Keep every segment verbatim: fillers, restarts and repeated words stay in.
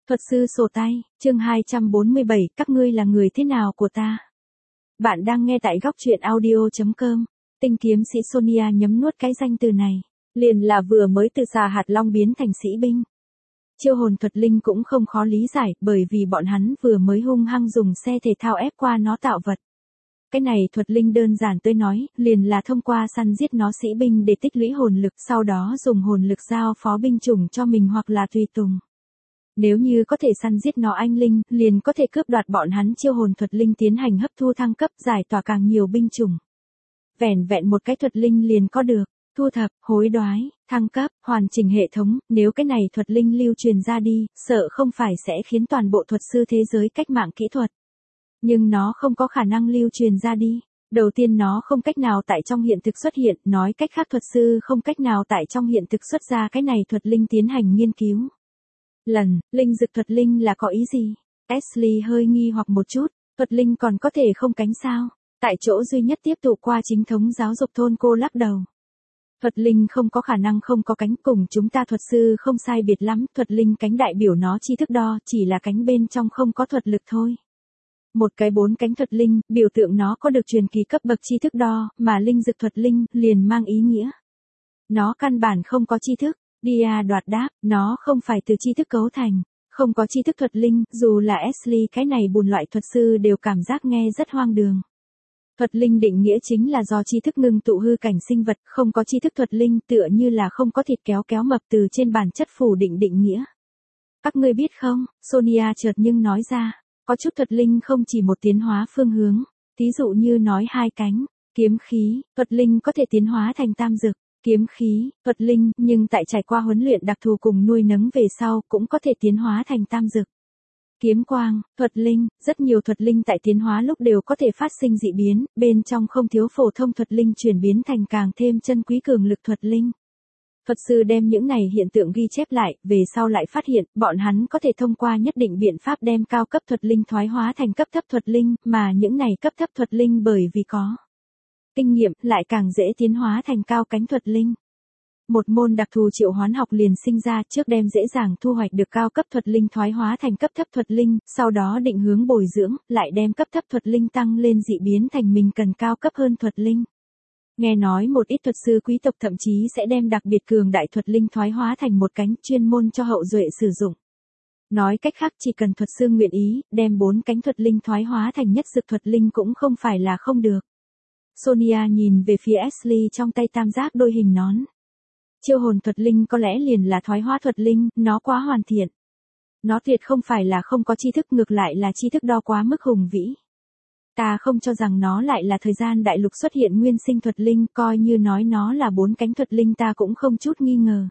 Thuật sư sổ tay, chương hai trăm bốn mươi bảy, các ngươi là người thế nào của ta? Bạn đang nghe tại góc truyện audio chấm com. Tinh kiếm sĩ Sonia nhấm nuốt cái danh từ này, liền là vừa mới từ xà hạt long biến thành sĩ binh. Chiêu hồn thuật linh cũng không khó lý giải, bởi vì bọn hắn vừa mới hung hăng dùng xe thể thao ép qua nó tạo vật. Cái này thuật linh đơn giản tôi nói, liền là thông qua săn giết nó sĩ binh để tích lũy hồn lực, sau đó dùng hồn lực giao phó binh chủng cho mình hoặc là tùy tùng. Nếu như có thể săn giết nó anh linh, liền có thể cướp đoạt bọn hắn chiêu hồn thuật linh tiến hành hấp thu thăng cấp, giải tỏa càng nhiều binh chủng. Vẻn vẹn một cái thuật linh liền có được, thu thập, hối đoái, thăng cấp, hoàn chỉnh hệ thống, nếu cái này thuật linh lưu truyền ra đi, sợ không phải sẽ khiến toàn bộ thuật sư thế giới cách mạng kỹ thuật. Nhưng nó không có khả năng lưu truyền ra đi. Đầu tiên nó không cách nào tại trong hiện thực xuất hiện, nói cách khác thuật sư không cách nào tại trong hiện thực xuất ra cái này thuật linh tiến hành nghiên cứu. Lần, linh dực thuật linh là có ý gì? Ashley hơi nghi hoặc một chút, thuật linh còn có thể không cánh sao? Tại chỗ duy nhất tiếp tục qua chính thống giáo dục thôn cô lắc đầu. Thuật linh không có khả năng không có cánh, cùng chúng ta thuật sư không sai biệt lắm, thuật linh cánh đại biểu nó tri thức đo, chỉ là cánh bên trong không có thuật lực thôi. Một cái bốn cánh thuật linh, biểu tượng nó có được truyền kỳ cấp bậc tri thức đo, mà linh dực thuật linh liền mang ý nghĩa. Nó căn bản không có tri thức. Dia đoạt đáp, nó không phải từ tri thức cấu thành, không có tri thức thuật linh, dù là Ashley cái này bùn loại thuật sư đều cảm giác nghe rất hoang đường. Thuật linh định nghĩa chính là do tri thức ngưng tụ hư cảnh sinh vật, không có tri thức thuật linh tựa như là không có thịt kéo kéo mập từ trên bản chất phủ định định nghĩa. Các ngươi biết không, Sonia chợt nhưng nói ra, có chút thuật linh không chỉ một tiến hóa phương hướng, thí dụ như nói hai cánh, kiếm khí, thuật linh có thể tiến hóa thành tam dực. Kiếm khí, thuật linh, nhưng tại trải qua huấn luyện đặc thù cùng nuôi nấng về sau cũng có thể tiến hóa thành tam dực. Kiếm quang, thuật linh, rất nhiều thuật linh tại tiến hóa lúc đều có thể phát sinh dị biến, bên trong không thiếu phổ thông thuật linh chuyển biến thành càng thêm chân quý cường lực thuật linh. Thuật sư đem những này hiện tượng ghi chép lại, về sau lại phát hiện, bọn hắn có thể thông qua nhất định biện pháp đem cao cấp thuật linh thoái hóa thành cấp thấp thuật linh, mà những này cấp thấp thuật linh bởi vì có kinh nghiệm, lại càng dễ tiến hóa thành cao cánh thuật linh. Một môn đặc thù triệu hoán học liền sinh ra, trước đem dễ dàng thu hoạch được cao cấp thuật linh thoái hóa thành cấp thấp thuật linh, sau đó định hướng bồi dưỡng, lại đem cấp thấp thuật linh tăng lên dị biến thành mình cần cao cấp hơn thuật linh. Nghe nói một ít thuật sư quý tộc thậm chí sẽ đem đặc biệt cường đại thuật linh thoái hóa thành một cánh chuyên môn cho hậu duệ sử dụng. Nói cách khác chỉ cần thuật sư nguyện ý, đem bốn cánh thuật linh thoái hóa thành nhất dực thuật linh cũng không phải là không được. Sonia nhìn về phía Ashley trong tay tam giác đôi hình nón. Chiêu hồn thuật linh có lẽ liền là thoái hóa thuật linh, nó quá hoàn thiện. Nó tuyệt không phải là không có tri thức, ngược lại là tri thức đo quá mức hùng vĩ. Ta không cho rằng nó lại là thời gian đại lục xuất hiện nguyên sinh thuật linh, coi như nói nó là bốn cánh thuật linh ta cũng không chút nghi ngờ.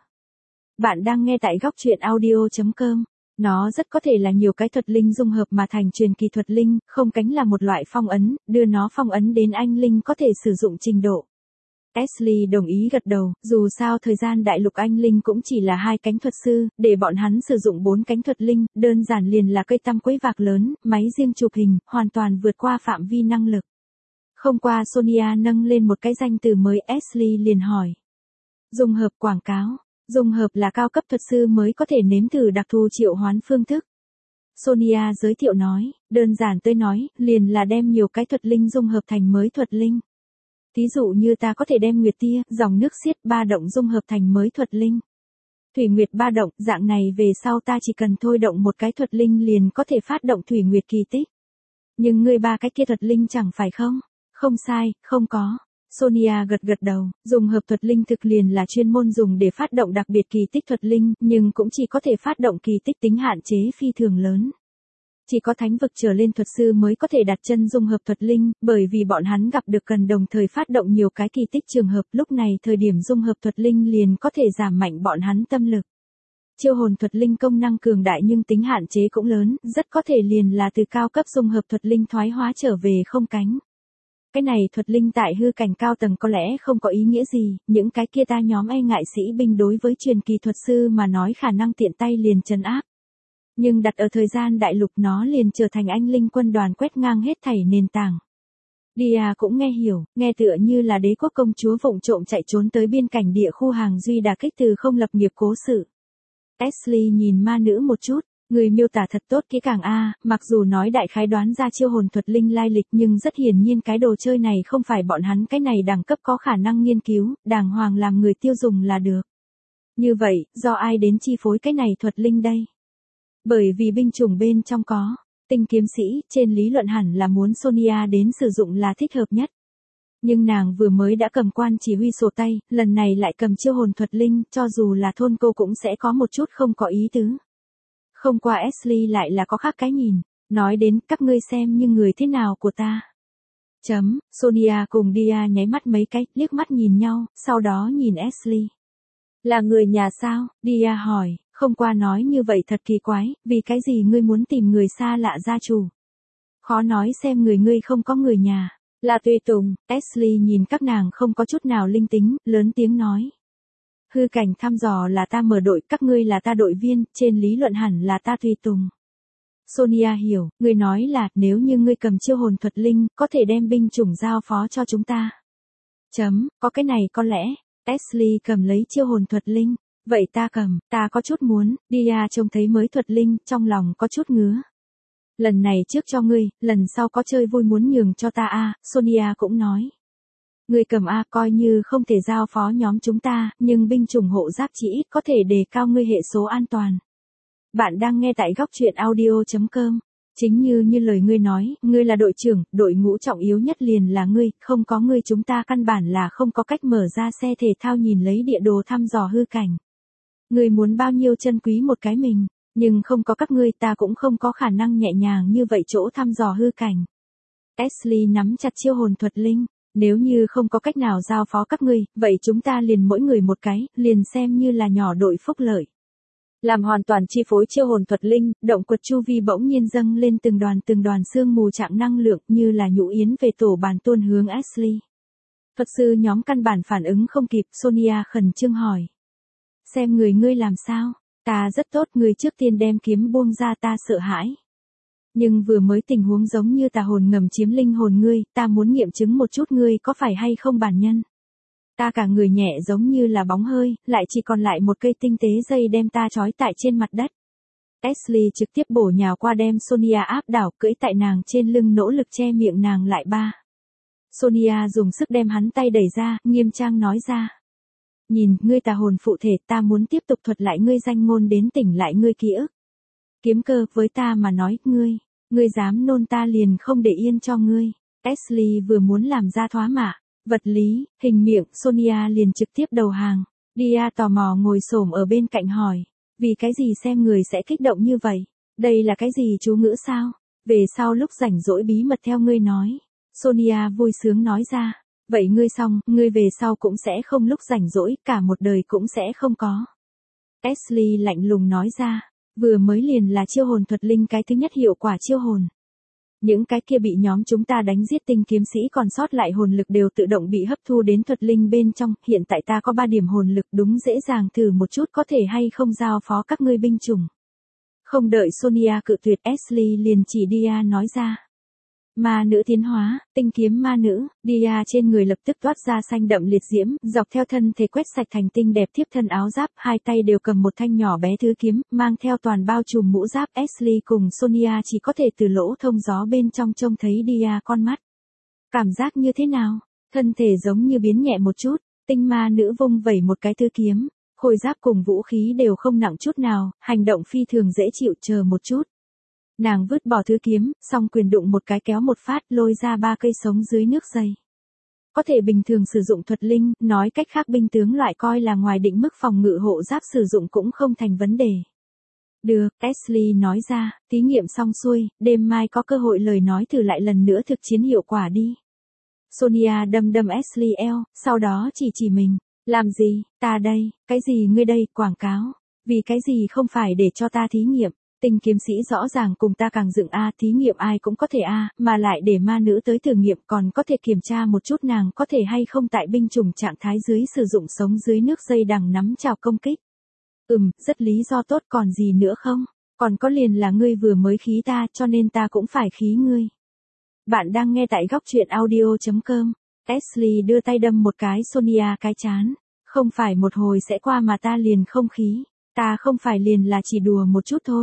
Bạn đang nghe tại góc truyện audio chấm com. Nó rất có thể là nhiều cái thuật linh dung hợp mà thành truyền kỳ thuật linh, không cánh là một loại phong ấn, đưa nó phong ấn đến anh linh có thể sử dụng trình độ. Ashley đồng ý gật đầu, dù sao thời gian đại lục anh linh cũng chỉ là hai cánh thuật sư, để bọn hắn sử dụng bốn cánh thuật linh, đơn giản liền là cây tăm quấy vạc lớn, máy riêng chụp hình, hoàn toàn vượt qua phạm vi năng lực. Không qua Sonia nâng lên một cái danh từ mới, Ashley liền hỏi. Dung hợp quảng cáo. Dung hợp là cao cấp thuật sư mới có thể nếm thử đặc thù triệu hoán phương thức. Sonia giới thiệu nói, đơn giản tôi nói, liền là đem nhiều cái thuật linh dung hợp thành mới thuật linh. Thí dụ như ta có thể đem nguyệt tia, dòng nước xiết, ba động dung hợp thành mới thuật linh. Thủy nguyệt ba động, dạng này về sau ta chỉ cần thôi động một cái thuật linh liền có thể phát động thủy nguyệt kỳ tích. Nhưng ngươi ba cái kia thuật linh chẳng phải không? Không sai, không có. Sonia gật gật đầu, dùng hợp thuật linh thực liền là chuyên môn dùng để phát động đặc biệt kỳ tích thuật linh, nhưng cũng chỉ có thể phát động kỳ tích tính hạn chế phi thường lớn. Chỉ có thánh vực trở lên thuật sư mới có thể đặt chân dung hợp thuật linh, bởi vì bọn hắn gặp được cần đồng thời phát động nhiều cái kỳ tích trường hợp, lúc này thời điểm dung hợp thuật linh liền có thể giảm mạnh bọn hắn tâm lực. Chiêu hồn thuật linh công năng cường đại nhưng tính hạn chế cũng lớn, rất có thể liền là từ cao cấp dung hợp thuật linh thoái hóa trở về không cánh. Cái này thuật linh tại hư cảnh cao tầng có lẽ không có ý nghĩa gì, những cái kia ta nhóm e ngại sĩ binh đối với truyền kỳ thuật sư mà nói khả năng tiện tay liền trấn áp. Nhưng đặt ở thời gian đại lục nó liền trở thành anh linh quân đoàn quét ngang hết thảy nền tảng. Dia cũng nghe hiểu, nghe tựa như là đế quốc công chúa vụng trộm chạy trốn tới biên cảnh địa khu hàng duy đả kích từ không lập nghiệp cố sự. Ashley nhìn ma nữ một chút, Người miêu tả thật tốt kỹ càng a, mặc dù nói đại khái đoán ra chiêu hồn thuật linh lai lịch nhưng rất hiển nhiên cái đồ chơi này không phải bọn hắn cái này đẳng cấp có khả năng nghiên cứu, đàng hoàng làm người tiêu dùng là được. Như vậy, do ai đến chi phối cái này thuật linh đây? Bởi vì binh chủng bên trong có, tinh kiếm sĩ, trên lý luận hẳn là muốn Sonia đến sử dụng là thích hợp nhất. Nhưng nàng vừa mới đã cầm quan chỉ huy sổ tay, lần này lại cầm chiêu hồn thuật linh, cho dù là thôn cô cũng sẽ có một chút không có ý tứ. Không qua Ashley lại là có khác cái nhìn, nói đến các ngươi xem như người thế nào của ta. Chấm, Sonia cùng Dia nháy mắt mấy cái, liếc mắt nhìn nhau, sau đó nhìn Ashley. Là người nhà sao? Dia hỏi, không qua nói như vậy thật kỳ quái, vì cái gì ngươi muốn tìm người xa lạ gia chủ? Khó nói xem người ngươi không có người nhà. Là tùy tùng, Ashley nhìn các nàng không có chút nào linh tính, lớn tiếng nói. Hư cảnh thăm dò là ta mở đội, các ngươi là ta đội viên, trên lý luận hẳn là ta tùy tùng. Sonia hiểu, ngươi nói là, nếu như ngươi cầm chiêu hồn thuật linh, có thể đem binh chủng giao phó cho chúng ta. Chấm, có cái này có lẽ, Ashley cầm lấy chiêu hồn thuật linh, vậy ta cầm, ta có chút muốn, Dia trông thấy mới thuật linh, trong lòng có chút ngứa. Lần này trước cho ngươi, lần sau có chơi vui muốn nhường cho ta a, Sonia cũng nói. Ngươi cầm a coi như không thể giao phó nhóm chúng ta, nhưng binh chủng hộ giáp chỉ ít có thể đề cao ngươi hệ số an toàn. Bạn đang nghe tại góc truyện audio chấm com. Chính như như lời ngươi nói, ngươi là đội trưởng, đội ngũ trọng yếu nhất liền là ngươi, không có ngươi chúng ta căn bản là không có cách mở ra xe thể thao nhìn lấy địa đồ thăm dò hư cảnh. Ngươi muốn bao nhiêu chân quý một cái mình, nhưng không có các ngươi ta cũng không có khả năng nhẹ nhàng như vậy chỗ thăm dò hư cảnh. Ashley nắm chặt chiêu hồn thuật linh, nếu như không có cách nào giao phó các ngươi, vậy chúng ta liền mỗi người một cái, liền xem như là nhỏ đội phúc lợi. Làm hoàn toàn chi phối chiêu hồn thuật linh, động quật chu vi bỗng nhiên dâng lên từng đoàn từng đoàn sương mù trạng năng lượng như là nhũ yến về tổ bàn tuôn hướng Ashley. Thuật sư nhóm căn bản phản ứng không kịp, Sonia khẩn trương hỏi. Xem người ngươi làm sao, ta rất tốt, người trước tiên đem kiếm buông ra ta sợ hãi. Nhưng vừa mới tình huống giống như tà hồn ngầm chiếm linh hồn ngươi, ta muốn nghiệm chứng một chút ngươi có phải hay không bản nhân. Ta cả người nhẹ giống như là bóng hơi, lại chỉ còn lại một cây tinh tế dây đem ta trói tại trên mặt đất. Ashley trực tiếp bổ nhào qua đem Sonia áp đảo cưỡi tại nàng trên lưng nỗ lực che miệng nàng lại ba. Sonia dùng sức đem hắn tay đẩy ra, nghiêm trang nói ra. Nhìn, ngươi tà hồn phụ thể ta muốn tiếp tục thuật lại ngươi danh ngôn đến tỉnh lại ngươi ký ức. Kiếm cơ với ta mà nói, ngươi, ngươi dám nôn ta liền không để yên cho ngươi. Ashley vừa muốn làm ra thoá mạ, vật lý, hình miệng, Sonia liền trực tiếp đầu hàng. Dia tò mò ngồi xổm ở bên cạnh hỏi, vì cái gì xem người sẽ kích động như vậy? Đây là cái gì chú ngữ sao? Về sau lúc rảnh rỗi bí mật theo ngươi nói. Sonia vui sướng nói ra, vậy ngươi xong, ngươi về sau cũng sẽ không lúc rảnh rỗi, cả một đời cũng sẽ không có. Ashley lạnh lùng nói ra. Vừa mới liền là chiêu hồn thuật linh cái thứ nhất hiệu quả chiêu hồn. Những cái kia bị nhóm chúng ta đánh giết tinh kiếm sĩ còn sót lại hồn lực đều tự động bị hấp thu đến thuật linh bên trong, hiện tại ta có ba điểm hồn lực đúng dễ dàng thử một chút có thể hay không giao phó các ngươi binh chủng. Không đợi Sonia cự tuyệt Ashley liền chỉ Dia nói ra. Ma nữ tiến hóa, tinh kiếm ma nữ, Dia trên người lập tức toát ra xanh đậm liệt diễm, dọc theo thân thể quét sạch thành tinh đẹp thiếp thân áo giáp, hai tay đều cầm một thanh nhỏ bé thứ kiếm, mang theo toàn bao trùm mũ giáp. Ashley cùng Sonia chỉ có thể từ lỗ thông gió bên trong trông thấy Dia con mắt. Cảm giác như thế nào? Thân thể giống như biến nhẹ một chút, tinh ma nữ vung vẩy một cái thứ kiếm, khôi giáp cùng vũ khí đều không nặng chút nào, hành động phi thường dễ chịu, chờ một chút. Nàng vứt bỏ thứ kiếm, song quyền đụng một cái kéo một phát lôi ra ba cây sống dưới nước dây. Có thể bình thường sử dụng thuật linh, nói cách khác binh tướng loại coi là ngoài định mức phòng ngự hộ giáp sử dụng cũng không thành vấn đề. Được, Ashley nói ra, thí nghiệm xong xuôi, đêm mai có cơ hội lời nói thử lại lần nữa thực chiến hiệu quả đi. Sonia đâm đâm Ashley eo, sau đó chỉ chỉ mình. Làm gì, ta đây, cái gì ngươi đây, quảng cáo. Vì cái gì không phải để cho ta thí nghiệm. Tinh kiếm sĩ rõ ràng cùng ta càng dựng A, thí nghiệm ai cũng có thể A, mà lại để ma nữ tới thử nghiệm còn có thể kiểm tra một chút nàng có thể hay không tại binh chủng trạng thái dưới sử dụng sống dưới nước dây đằng nắm chào công kích. Ừm, rất lý do tốt còn gì nữa không? Còn có liền là ngươi vừa mới khí ta cho nên ta cũng phải khí ngươi. Bạn đang nghe tại góc truyện audio chấm com. Ashley đưa tay đâm một cái Sonia cái chán. Không phải một hồi sẽ qua mà ta liền không khí. Ta không phải liền là chỉ đùa một chút thôi.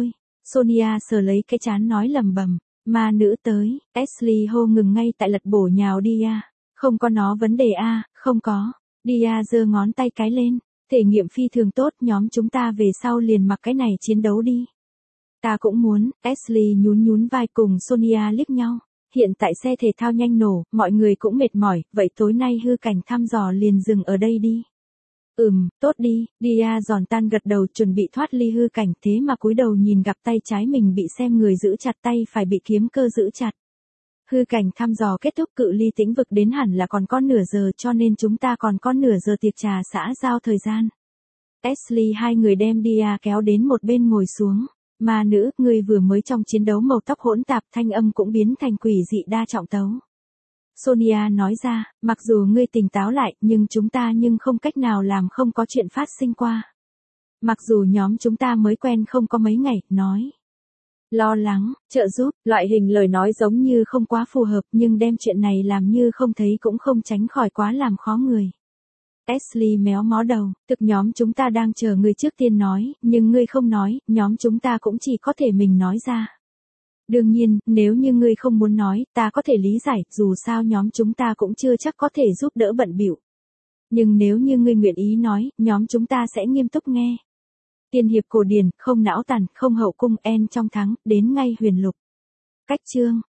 Sonia sờ lấy cái trán nói lầm bầm, ma nữ tới, Ashley hô ngừng ngay tại lật bổ nhào Dia. Không có nó vấn đề a, không có. Dia giơ ngón tay cái lên, thể nghiệm phi thường tốt, nhóm chúng ta về sau liền mặc cái này chiến đấu đi. Ta cũng muốn, Ashley nhún nhún vai cùng Sonia liếc nhau. Hiện tại xe thể thao nhanh nổ, mọi người cũng mệt mỏi, vậy tối nay hư cảnh thăm dò liền dừng ở đây đi. Ừm, tốt đi, Dia giòn tan gật đầu chuẩn bị thoát ly hư cảnh, thế mà cúi đầu nhìn gặp tay trái mình bị xem người giữ chặt, tay phải bị kiếm cơ giữ chặt. Hư cảnh thăm dò kết thúc, cự ly tĩnh vực đến hẳn là còn có nửa giờ, cho nên chúng ta còn có nửa giờ tiệc trà xã giao thời gian. Ashley hai người đem Dia kéo đến một bên ngồi xuống. Ma nữ, ngươi vừa mới trong chiến đấu màu tóc hỗn tạp, thanh âm cũng biến thành quỷ dị đa trọng tấu. Sonia nói ra, mặc dù ngươi tỉnh táo lại, nhưng chúng ta nhưng không cách nào làm không có chuyện phát sinh qua. Mặc dù nhóm chúng ta mới quen không có mấy ngày, nói. Lo lắng, trợ giúp, loại hình lời nói giống như không quá phù hợp, nhưng đem chuyện này làm như không thấy cũng không tránh khỏi quá làm khó người. Ashley méo mó đầu, thực nhóm chúng ta đang chờ ngươi trước tiên nói, nhưng ngươi không nói, nhóm chúng ta cũng chỉ có thể mình nói ra. Đương nhiên, nếu như ngươi không muốn nói, ta có thể lý giải, dù sao nhóm chúng ta cũng chưa chắc có thể giúp đỡ bận bịu. Nhưng nếu như ngươi nguyện ý nói, nhóm chúng ta sẽ nghiêm túc nghe. Tiên hiệp cổ điển, không não tàn, không hậu cung, en trong thắng, đến ngay huyền lục. Cách chương.